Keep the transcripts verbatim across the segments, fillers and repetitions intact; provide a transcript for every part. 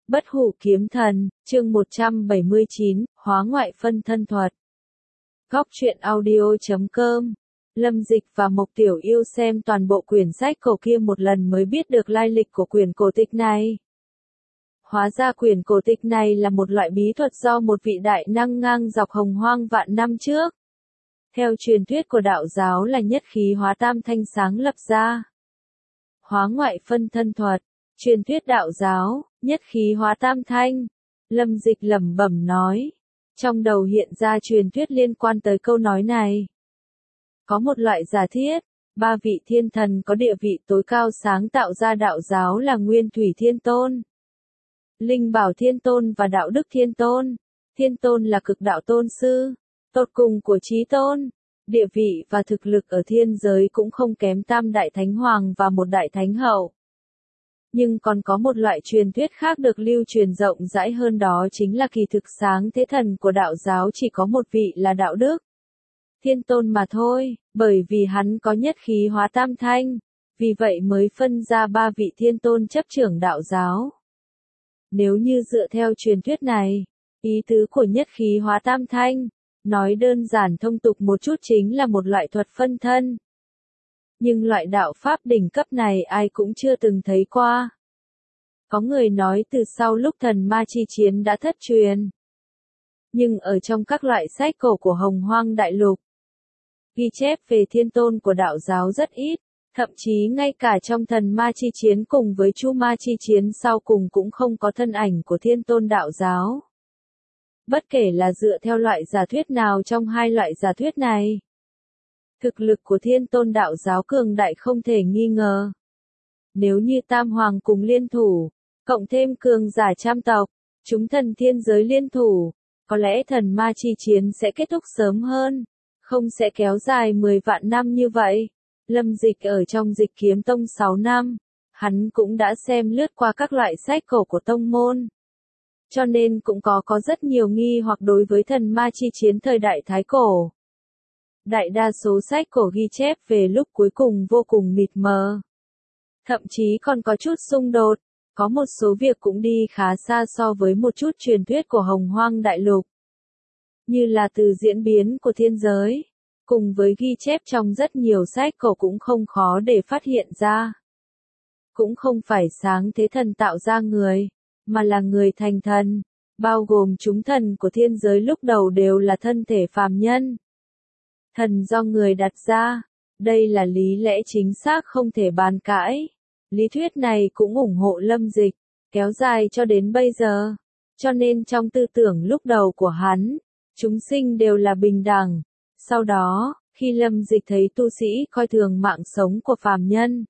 Bất hủ kiếm thần, chương một trăm bảy mươi chín, hóa ngoại phân thân thuật. Góc truyện audio chấm com. Lâm Dịch và Mộc Tiểu Yêu xem toàn bộ quyển sách cổ kia một lần mới biết được lai lịch của quyển cổ tịch này. Hóa ra quyển cổ tịch này là một loại bí thuật do một vị đại năng ngang dọc hồng hoang vạn năm trước. Theo truyền thuyết của đạo giáo là nhất khí hóa tam thanh sáng lập ra. Hóa ngoại phân thân thuật, truyền thuyết đạo giáo, nhất khí hóa tam thanh. Lâm Dịch lẩm bẩm nói. Trong đầu hiện ra truyền thuyết liên quan tới câu nói này. Có một loại giả thiết, ba vị thiên thần có địa vị tối cao sáng tạo ra đạo giáo là Nguyên Thủy Thiên Tôn, Linh Bảo Thiên Tôn và Đạo Đức Thiên Tôn. Thiên Tôn là cực đạo tôn sư, tột cùng của chí tôn. Địa vị và thực lực ở thiên giới cũng không kém tam đại thánh hoàng và một đại thánh hậu. Nhưng còn có một loại truyền thuyết khác được lưu truyền rộng rãi hơn, đó chính là kỳ thực sáng thế thần của đạo giáo chỉ có một vị là Đạo Đức Thiên Tôn mà thôi, bởi vì hắn có nhất khí hóa tam thanh, vì vậy mới phân ra ba vị thiên tôn chấp trưởng đạo giáo. Nếu như dựa theo truyền thuyết này, ý tứ của nhất khí hóa tam thanh, nói đơn giản thông tục một chút chính là một loại thuật phân thân. Nhưng loại đạo pháp đỉnh cấp này ai cũng chưa từng thấy qua. Có người nói từ sau lúc thần ma chi chiến đã thất truyền. Nhưng ở trong các loại sách cổ của Hồng Hoang Đại Lục, ghi chép về thiên tôn của đạo giáo rất ít, thậm chí ngay cả trong thần ma chi chiến cùng với chu ma chi chiến sau cùng cũng không có thân ảnh của thiên tôn đạo giáo. Bất kể là dựa theo loại giả thuyết nào trong hai loại giả thuyết này, thực lực của thiên tôn đạo giáo cường đại không thể nghi ngờ. Nếu như tam hoàng cùng liên thủ, cộng thêm cường giả trăm tộc, chúng thần thiên giới liên thủ, có lẽ thần ma chi chiến sẽ kết thúc sớm hơn, không sẽ kéo dài mười vạn năm như vậy. Lâm Dịch ở trong Dịch Kiếm Tông sáu năm, hắn cũng đã xem lướt qua các loại sách cổ của tông môn. Cho nên cũng có có rất nhiều nghi hoặc đối với thần ma chi chiến thời đại Thái Cổ. Đại đa số sách cổ ghi chép về lúc cuối cùng vô cùng mịt mờ. Thậm chí còn có chút xung đột, có một số việc cũng đi khá xa so với một chút truyền thuyết của Hồng Hoang Đại Lục. Như là từ diễn biến của thiên giới, cùng với ghi chép trong rất nhiều sách cổ cũng không khó để phát hiện ra. Cũng không phải sáng thế thần tạo ra người, mà là người thành thần, bao gồm chúng thần của thiên giới lúc đầu đều là thân thể phàm nhân. Thần do người đặt ra, đây là lý lẽ chính xác không thể bàn cãi. Lý thuyết này cũng ủng hộ Lâm Dịch, kéo dài cho đến bây giờ. Cho nên trong tư tưởng lúc đầu của hắn, chúng sinh đều là bình đẳng. Sau đó, khi Lâm Dịch thấy tu sĩ coi thường mạng sống của phàm nhân,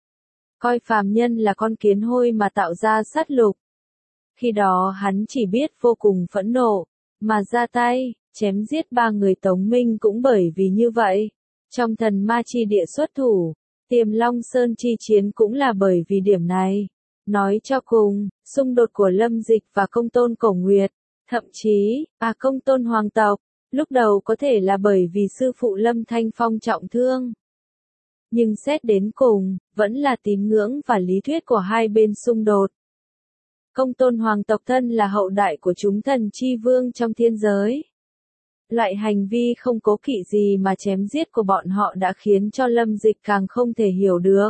coi phàm nhân là con kiến hôi mà tạo ra sát lục, khi đó hắn chỉ biết vô cùng phẫn nộ, mà ra tay, chém giết ba người Tống Minh cũng bởi vì như vậy. Trong thần ma chi địa xuất thủ, Tiềm Long Sơn chi chiến cũng là bởi vì điểm này. Nói cho cùng, xung đột của Lâm Dịch và Công Tôn Cổ Nguyệt, thậm chí, à Công Tôn Hoàng tộc, lúc đầu có thể là bởi vì sư phụ Lâm Thanh Phong trọng thương. Nhưng xét đến cùng, vẫn là tín ngưỡng và lý thuyết của hai bên xung đột. Công Tôn Hoàng tộc thân là hậu đại của chúng thần chi vương trong thiên giới. Loại hành vi không cố kỵ gì mà chém giết của bọn họ đã khiến cho Lâm Dịch càng không thể hiểu được.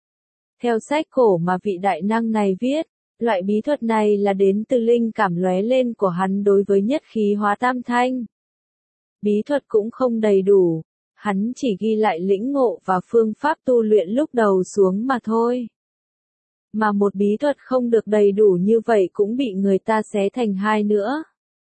Theo sách cổ mà vị đại năng này viết, loại bí thuật này là đến từ linh cảm lóe lên của hắn đối với nhất khí hóa tam thanh. Bí thuật cũng không đầy đủ, hắn chỉ ghi lại lĩnh ngộ và phương pháp tu luyện lúc đầu xuống mà thôi. Mà một bí thuật không được đầy đủ như vậy cũng bị người ta xé thành hai nữa.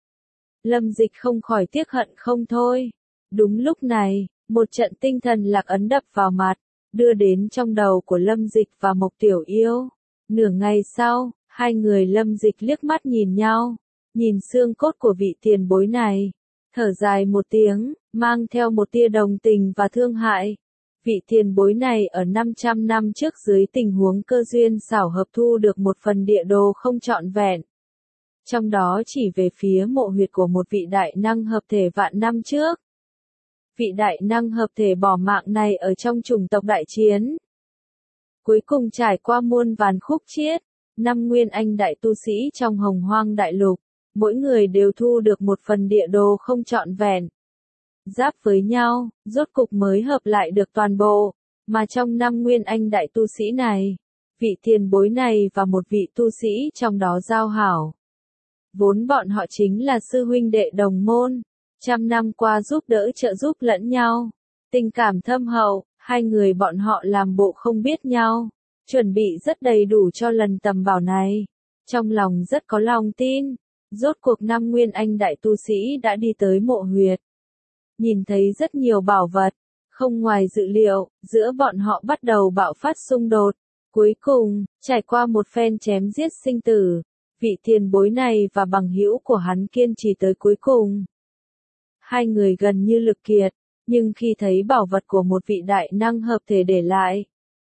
Lâm Dịch không khỏi tiếc hận không thôi. Đúng lúc này, một trận tinh thần lạc ấn đập vào mặt, đưa đến trong đầu của Lâm Dịch và Mộc Tiểu Yêu. Nửa ngày sau, hai người Lâm Dịch liếc mắt nhìn nhau, nhìn xương cốt của vị tiền bối này, thở dài một tiếng, mang theo một tia đồng tình và thương hại. Vị tiền bối này ở năm trăm năm trước dưới tình huống cơ duyên xảo hợp thu được một phần địa đồ không trọn vẹn. Trong đó chỉ về phía mộ huyệt của một vị đại năng hợp thể vạn năm trước. Vị đại năng hợp thể bỏ mạng này ở trong chủng tộc đại chiến. Cuối cùng trải qua muôn vàn khúc chiết, năm nguyên anh đại tu sĩ trong Hồng Hoang Đại Lục, mỗi người đều thu được một phần địa đồ không trọn vẹn. Giáp với nhau, rốt cục mới hợp lại được toàn bộ, mà trong năm nguyên anh đại tu sĩ này, vị tiền bối này và một vị tu sĩ trong đó giao hảo. Vốn bọn họ chính là sư huynh đệ đồng môn, trăm năm qua giúp đỡ trợ giúp lẫn nhau, tình cảm thâm hậu, hai người bọn họ làm bộ không biết nhau, chuẩn bị rất đầy đủ cho lần tầm bảo này, trong lòng rất có lòng tin. Rốt cuộc năm nguyên anh đại tu sĩ đã đi tới mộ huyệt, nhìn thấy rất nhiều bảo vật, không ngoài dự liệu, giữa bọn họ bắt đầu bạo phát xung đột. Cuối cùng, trải qua một phen chém giết sinh tử, vị tiền bối này và bằng hữu của hắn kiên trì tới cuối cùng. Hai người gần như lực kiệt, nhưng khi thấy bảo vật của một vị đại năng hợp thể để lại,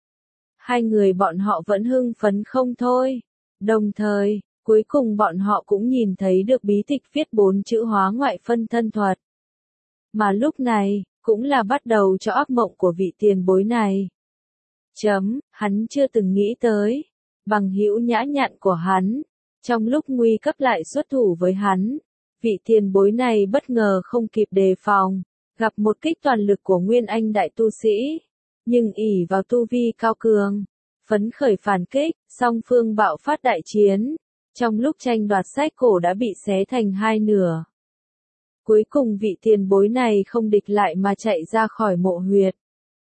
hai người bọn họ vẫn hưng phấn không thôi. Đồng thời, cuối cùng bọn họ cũng nhìn thấy được bí tịch viết bốn chữ hóa ngoại phân thân thuật. Mà lúc này, cũng là bắt đầu cho ác mộng của vị tiền bối này. Chấm, hắn chưa từng nghĩ tới, bằng hữu nhã nhặn của hắn, trong lúc nguy cấp lại xuất thủ với hắn. Vị tiền bối này bất ngờ không kịp đề phòng, gặp một kích toàn lực của nguyên anh đại tu sĩ, nhưng ỷ vào tu vi cao cường, phấn khởi phản kích, song phương bạo phát đại chiến. Trong lúc tranh đoạt sách cổ đã bị xé thành hai nửa. Cuối cùng vị tiền bối này không địch lại mà chạy ra khỏi mộ huyệt.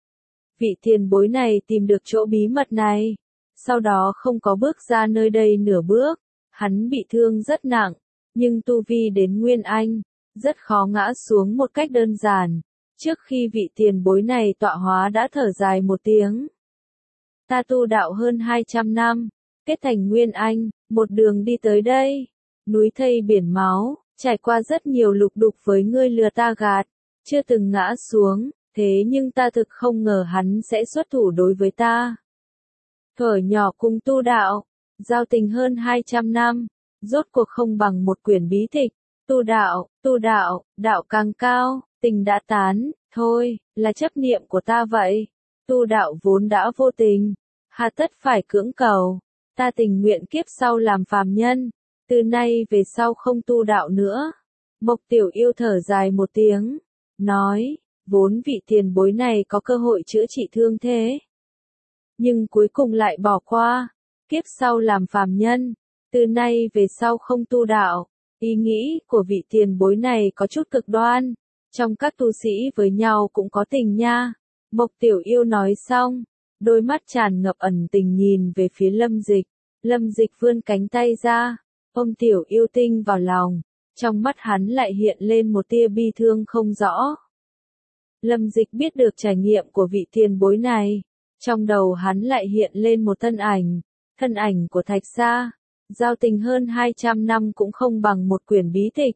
Vị tiền bối này tìm được chỗ bí mật này, sau đó không có bước ra nơi đây nửa bước. Hắn bị thương rất nặng, nhưng tu vi đến nguyên anh, rất khó ngã xuống một cách đơn giản. Trước khi vị tiền bối này tọa hóa đã thở dài một tiếng. Ta tu đạo hơn hai trăm năm, kết thành nguyên anh, một đường đi tới đây, núi thây biển máu, trải qua rất nhiều lục đục với ngươi lừa ta gạt, chưa từng ngã xuống, thế nhưng ta thực không ngờ hắn sẽ xuất thủ đối với ta. Thuở nhỏ cùng tu đạo, giao tình hơn hai trăm năm, rốt cuộc không bằng một quyển bí tịch, tu đạo, tu đạo, đạo càng cao, tình đã tán, thôi, là chấp niệm của ta vậy, tu đạo vốn đã vô tình, hà tất phải cưỡng cầu. Ta tình nguyện kiếp sau làm phàm nhân, từ nay về sau không tu đạo nữa. Mộc Tiểu Yêu thở dài một tiếng, nói, vốn vị tiền bối này có cơ hội chữa trị thương thế, nhưng cuối cùng lại bỏ qua, kiếp sau làm phàm nhân, từ nay về sau không tu đạo. Ý nghĩ của vị tiền bối này có chút cực đoan, trong các tu sĩ với nhau cũng có tình nha. Mộc Tiểu Yêu nói xong, đôi mắt tràn ngập ẩn tình nhìn về phía Lâm Dịch. Lâm Dịch vươn cánh tay ra, ôm Tiểu Yêu Tinh vào lòng, trong mắt hắn lại hiện lên một tia bi thương không rõ. Lâm Dịch biết được trải nghiệm của vị tiền bối này, trong đầu hắn lại hiện lên một thân ảnh, thân ảnh của Thạch Sa, giao tình hơn hai trăm năm cũng không bằng một quyển bí tịch.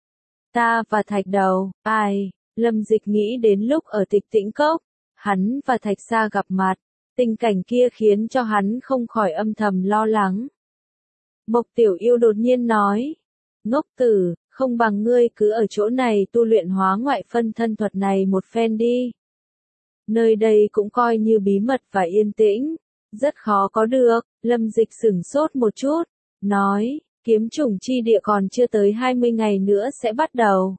Ta và Thạch Đầu, ai? Lâm Dịch nghĩ đến lúc ở Tịch Tĩnh Cốc, hắn và Thạch Sa gặp mặt. Tình cảnh kia khiến cho hắn không khỏi âm thầm lo lắng. Mộc Tiểu Yêu đột nhiên nói, ngốc tử, không bằng ngươi cứ ở chỗ này tu luyện hóa ngoại phân thân thuật này một phen đi. Nơi đây cũng coi như bí mật và yên tĩnh, rất khó có được. Lâm Dịch sửng sốt một chút, nói, kiếm chủng chi địa còn chưa tới hai mươi ngày nữa sẽ bắt đầu.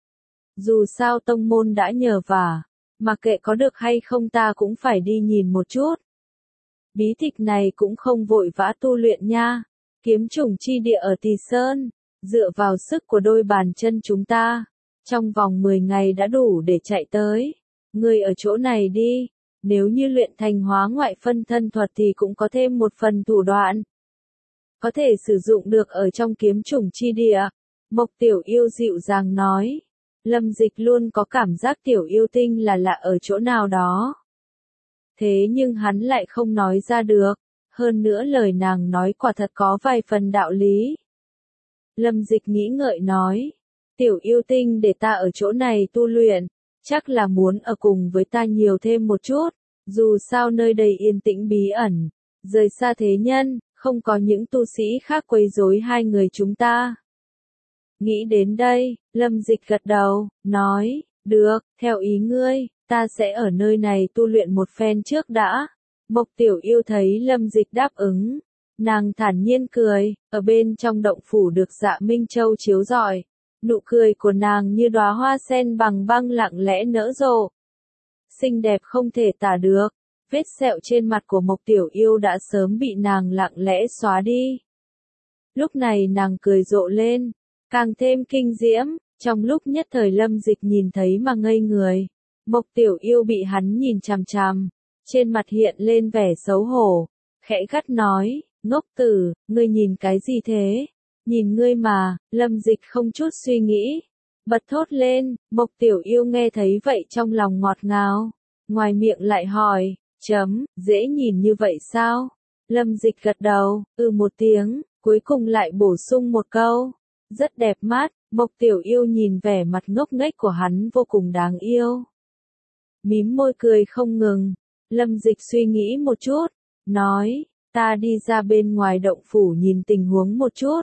Dù sao tông môn đã nhờ vả, mà kệ có được hay không ta cũng phải đi nhìn một chút. Bí tịch này cũng không vội vã tu luyện nha. Kiếm chủng chi địa ở Tỳ Sơn, dựa vào sức của đôi bàn chân chúng ta, trong vòng mười ngày đã đủ để chạy tới. Ngươi ở chỗ này đi, nếu như luyện thành hóa ngoại phân thân thuật thì cũng có thêm một phần thủ đoạn. Có thể sử dụng được ở trong kiếm chủng chi địa. Mộc Tiểu Yêu dịu dàng nói. Lâm Dịch luôn có cảm giác Tiểu Yêu Tinh là lạ ở chỗ nào đó. Thế nhưng hắn lại không nói ra được, hơn nữa lời nàng nói quả thật có vài phần đạo lý. Lâm Dịch nghĩ ngợi nói, Tiểu Yêu Tinh để ta ở chỗ này tu luyện, chắc là muốn ở cùng với ta nhiều thêm một chút, dù sao nơi đây yên tĩnh bí ẩn, rời xa thế nhân, không có những tu sĩ khác quấy rối hai người chúng ta. Nghĩ đến đây, Lâm Dịch gật đầu, nói, được, theo ý ngươi, ta sẽ ở nơi này tu luyện một phen trước đã. Mộc Tiểu Yêu thấy Lâm Dịch đáp ứng, Nàng thản nhiên cười, ở bên trong động phủ được Dạ Minh Châu chiếu rọi, nụ cười của nàng như đóa hoa sen bằng băng lặng lẽ nở rộ. Xinh đẹp không thể tả được, vết sẹo trên mặt của Mộc Tiểu Yêu đã sớm bị nàng lặng lẽ xóa đi. Lúc này nàng cười rộ lên, càng thêm kinh diễm, trong lúc nhất thời Lâm Dịch nhìn thấy mà ngây người. Mộc Tiểu Yêu bị hắn nhìn chằm chằm, trên mặt hiện lên vẻ xấu hổ, khẽ gắt nói, ngốc tử, ngươi nhìn cái gì thế? Nhìn ngươi mà, Lâm Dịch không chút suy nghĩ, bật thốt lên. Mộc Tiểu Yêu nghe thấy vậy trong lòng ngọt ngào, ngoài miệng lại hỏi, chấm, dễ nhìn như vậy sao? Lâm Dịch gật đầu, ừ một tiếng, cuối cùng lại bổ sung một câu, rất đẹp mắt. Mộc Tiểu Yêu nhìn vẻ mặt ngốc nghếch của hắn vô cùng đáng yêu, mím môi cười không ngừng. Lâm Dịch suy nghĩ một chút, nói, ta đi ra bên ngoài động phủ nhìn tình huống một chút,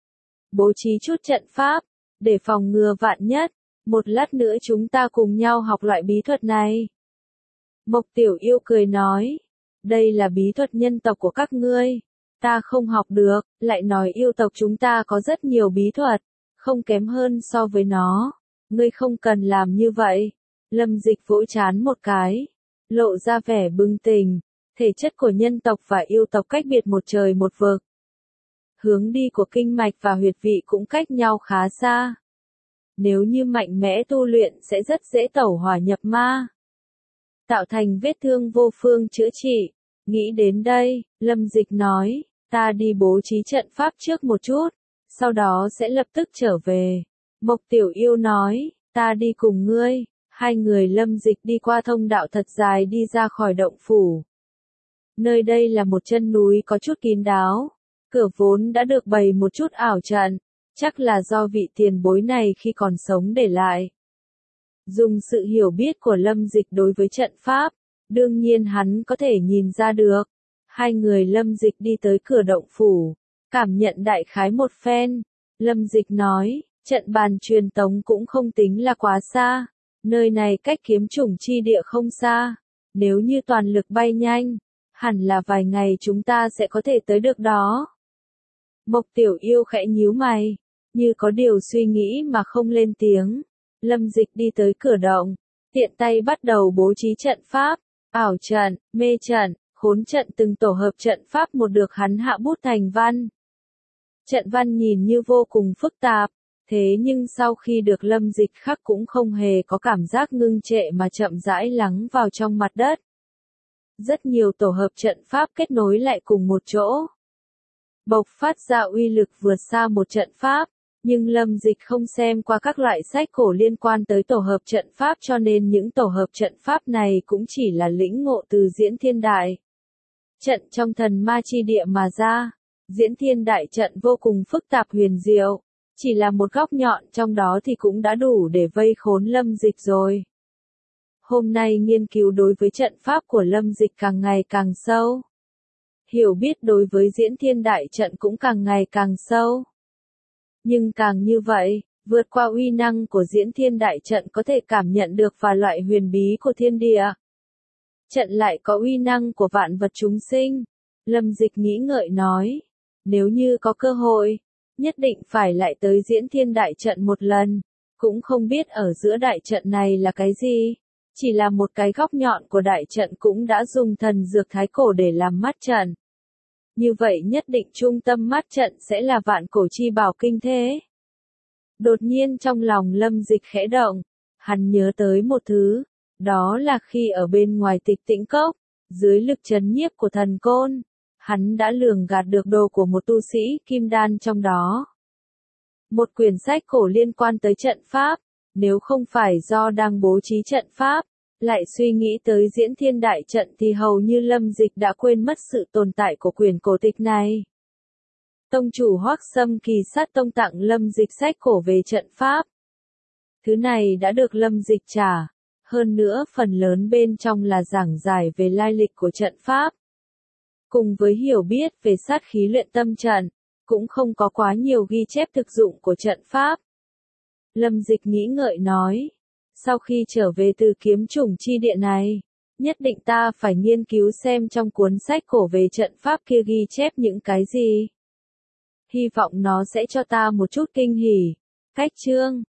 bố trí chút trận pháp, để phòng ngừa vạn nhất, một lát nữa chúng ta cùng nhau học loại bí thuật này. Mộc Tiểu Yêu cười nói, đây là bí thuật nhân tộc của các ngươi, ta không học được, lại nói yêu tộc chúng ta có rất nhiều bí thuật, không kém hơn so với nó, ngươi không cần làm như vậy. Lâm Dịch vỗ trán một cái, lộ ra vẻ bừng tỉnh, thể chất của nhân tộc và yêu tộc cách biệt một trời một vực. Hướng đi của kinh mạch và huyệt vị cũng cách nhau khá xa. Nếu như mạnh mẽ tu luyện sẽ rất dễ tẩu hỏa nhập ma, tạo thành vết thương vô phương chữa trị. Nghĩ đến đây, Lâm Dịch nói, ta đi bố trí trận pháp trước một chút, sau đó sẽ lập tức trở về. Mộc Tiểu Yêu nói, ta đi cùng ngươi. Hai người Lâm Dịch đi qua thông đạo thật dài đi ra khỏi động phủ. Nơi đây là một chân núi có chút kín đáo, cửa vốn đã được bày một chút ảo trận, chắc là do vị tiền bối này khi còn sống để lại. Dùng sự hiểu biết của Lâm Dịch đối với trận pháp, đương nhiên hắn có thể nhìn ra được. Hai người Lâm Dịch đi tới cửa động phủ, cảm nhận đại khái một phen. Lâm Dịch nói, trận bàn truyền tống cũng không tính là quá xa, nơi này cách kiếm chủng chi địa không xa, nếu như toàn lực bay nhanh, hẳn là vài ngày chúng ta sẽ có thể tới được đó. Mộc Tiểu Yêu khẽ nhíu mày, như có điều suy nghĩ mà không lên tiếng. Lâm Dịch đi tới cửa động, tiện tay bắt đầu bố trí trận pháp, ảo trận, mê trận, khốn trận, từng tổ hợp trận pháp một được hắn hạ bút thành văn. Trận văn nhìn như vô cùng phức tạp, thế nhưng sau khi được Lâm Dịch khắc cũng không hề có cảm giác ngưng trệ mà chậm rãi lắng vào trong mặt đất. Rất nhiều tổ hợp trận pháp kết nối lại cùng một chỗ, bộc phát ra uy lực vượt xa một trận pháp, nhưng Lâm Dịch không xem qua các loại sách cổ liên quan tới tổ hợp trận pháp cho nên những tổ hợp trận pháp này cũng chỉ là lĩnh ngộ từ Diễn Thiên Đại Trận trong thần ma chi địa mà ra. Diễn Thiên Đại Trận vô cùng phức tạp huyền diệu, chỉ là một góc nhọn trong đó thì cũng đã đủ để vây khốn Lâm Dịch rồi. Hôm nay nghiên cứu đối với trận pháp của Lâm Dịch càng ngày càng sâu. Hiểu biết đối với Diễn Thiên Đại Trận cũng càng ngày càng sâu. Nhưng càng như vậy, vượt qua uy năng của Diễn Thiên Đại Trận có thể cảm nhận được vài loại huyền bí của thiên địa. Trận lại có uy năng của vạn vật chúng sinh. Lâm Dịch nghĩ ngợi nói, nếu như có cơ hội, nhất định phải lại tới Diễn Thiên Đại Trận một lần, cũng không biết ở giữa đại trận này là cái gì. Chỉ là một cái góc nhọn của đại trận cũng đã dùng thần dược thái cổ để làm mắt trận. Như vậy nhất định trung tâm mắt trận sẽ là vạn cổ chi bảo kinh thế. Đột nhiên trong lòng Lâm Dịch khẽ động, hắn nhớ tới một thứ, đó là khi ở bên ngoài Tịch Tĩnh Cốc, dưới lực trấn nhiếp của thần côn, hắn đã lường gạt được đồ của một tu sĩ kim đan trong đó. Một quyển sách cổ liên quan tới trận pháp, nếu không phải do đang bố trí trận pháp, lại suy nghĩ tới Diễn Thiên Đại Trận thì hầu như Lâm Dịch đã quên mất sự tồn tại của quyển cổ tịch này. Tông chủ Hoắc Sâm Kỳ Sát Tông tặng Lâm Dịch sách cổ về trận pháp. Thứ này đã được Lâm Dịch trả, hơn nữa phần lớn bên trong là giảng giải về lai lịch của trận pháp. Cùng với hiểu biết về sát khí luyện tâm trận, cũng không có quá nhiều ghi chép thực dụng của trận pháp. Lâm Dịch nghĩ ngợi nói, sau khi trở về từ kiếm chủng chi địa này, Nhất định ta phải nghiên cứu xem trong cuốn sách cổ về trận pháp kia ghi chép những cái gì. Hy vọng nó sẽ cho ta một chút kinh hỉ. Cách chương